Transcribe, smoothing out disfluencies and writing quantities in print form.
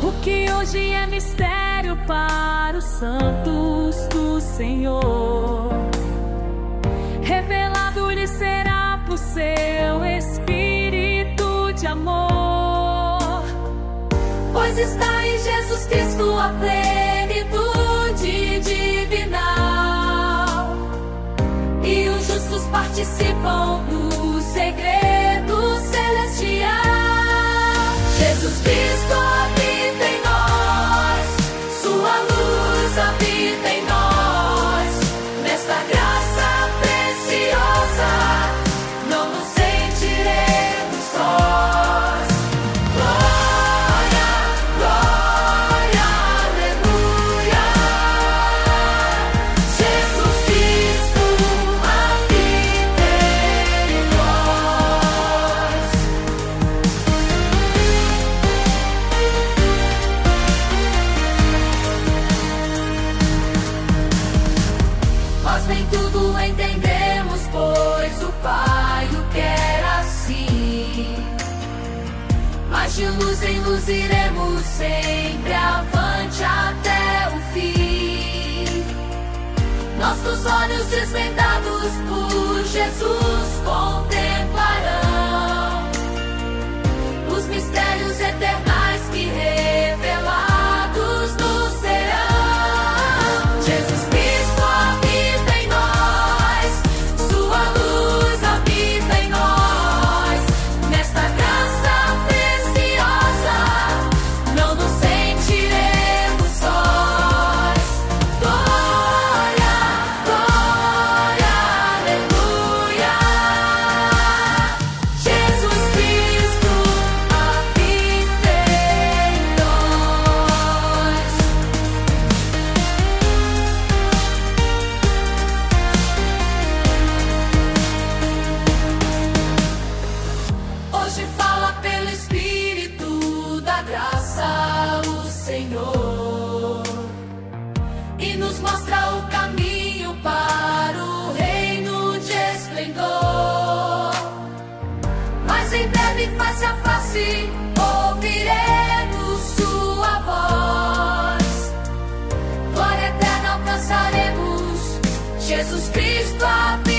O que hoje é mistério para os santos do Senhor, revelado lhe será por seu Espírito de amor. Pois está em Jesus Cristo a plenitude divinal, e os justos participam do segredo celestial. Jesus Cristo habita em nós, sua luz habita em nós. Nesta graça preciosa não nos sentiremos sós. Glória, glória, aleluia. Jesus Cristo habita em nós. Nós nem tudo entendemos, pois o Pai o quer assim. Mas de luz em luz iremos sempre avante até o fim. Nossos olhos desvendados por Jesus contemplarão os mistérios eternos que revelados nos serão. Jesus Cristo habita em nós, sua luz habita em nós. Nesta graça preciosa não nos sentiremos sós. Glória, glória, aleluia. Jesus Cristo habita em nós. Hoje fala pelo Espírito da graça o Senhor, e nos mostra o caminho para o reino de esplendor. Mas em breve, face a face, ouviremos sua voz. Glória eterna alcançaremos, Jesus Cristo habita